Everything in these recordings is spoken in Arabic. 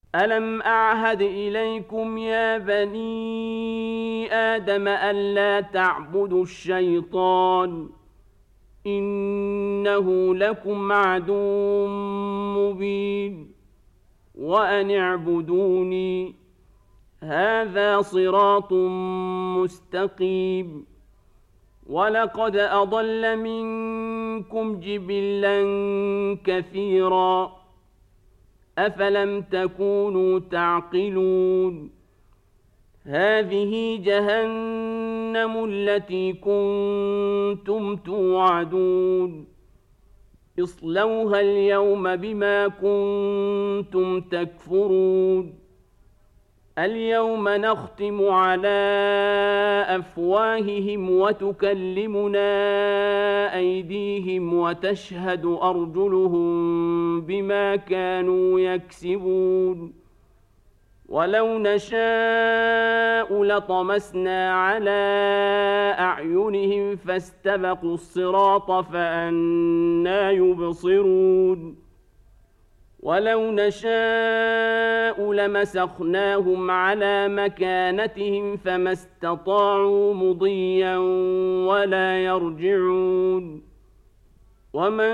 ألم أعهد إليكم يا بني آدم ألا تعبدوا الشيطان إنه لكم عدو مبين وأن اعبدوني هذا صراط مستقيم ولقد أضل منكم جبلا كثيرا أفلم تكونوا تعقلون هذه جهنم التي كنتم توعدون اصلوها اليوم بما كنتم تكفرون اليوم نختم على أفواههم وتكلمنا أيديهم وتشهد أرجلهم بما كانوا يكسبون ولو نشاء لطمسنا على أعينهم فاستبقوا الصراط فأنى يبصرون ولو نشاء لمسخناهم على مكانتهم فما استطاعوا مضيا ولا يرجعون ومن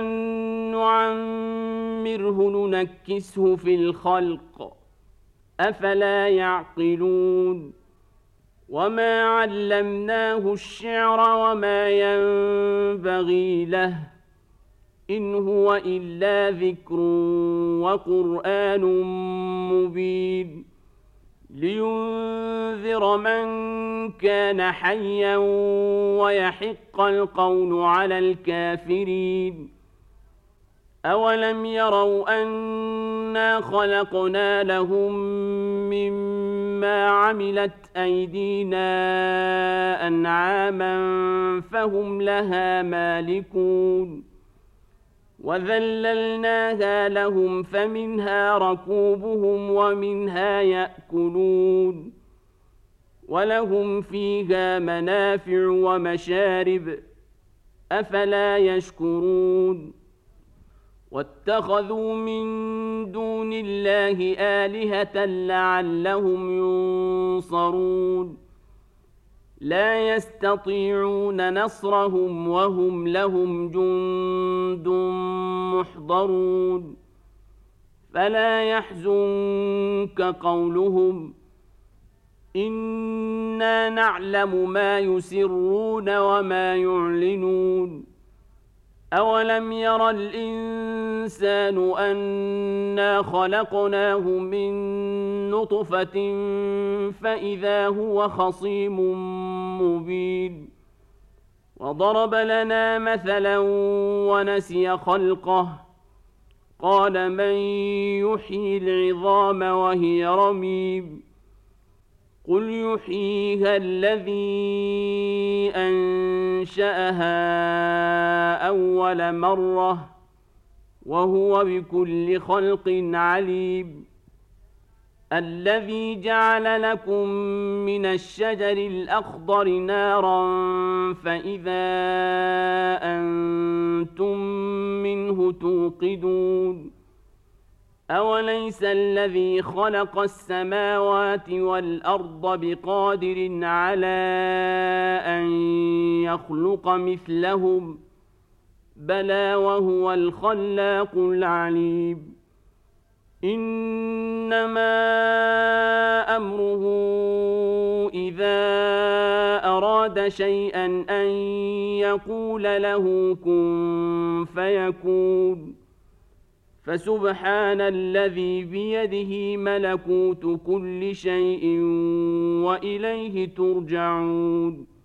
نعمره ننكسه في الخلق أفلا يعقلون وما علمناه الشعر وما ينبغي له إن هو إلا ذكر وقرآن مبين لينذر من كان حيا ويحق القول على الكافرين أولم يروا أنا خلقنا لهم مما عملت أيدينا أنعاما فهم لها مالكون وذللناها لهم فمنها ركوبهم ومنها يأكلون ولهم فيها منافع ومشارب أفلا يشكرون واتخذوا من دون الله آلهة لعلهم ينصرون لا يستطيعون نصرهم وهم لهم جند محضرون فلا يحزنك قولهم إنا نعلم ما يسرون وما يعلنون أولم ير الإنسان أنا خلقناه من نطفة فإذا هو خصيم مبين وضرب لنا مثلا ونسي خلقه قال من يحيي العظام وهي رميم قل يحييها الذي أنشأها أول مرة وهو بكل خلق عليم الذي جعل لكم من الشجر الأخضر نارا فإذا أنتم منه توقدون أوليس الذي خلق السماوات والأرض بقادر على أن يخلق مثلهم بلى وهو الخلاق العليم إنما أمره إذا أراد شيئا أن يقول له كن فيكون فسبحان الذي بيده ملكوت كل شيء وإليه ترجعون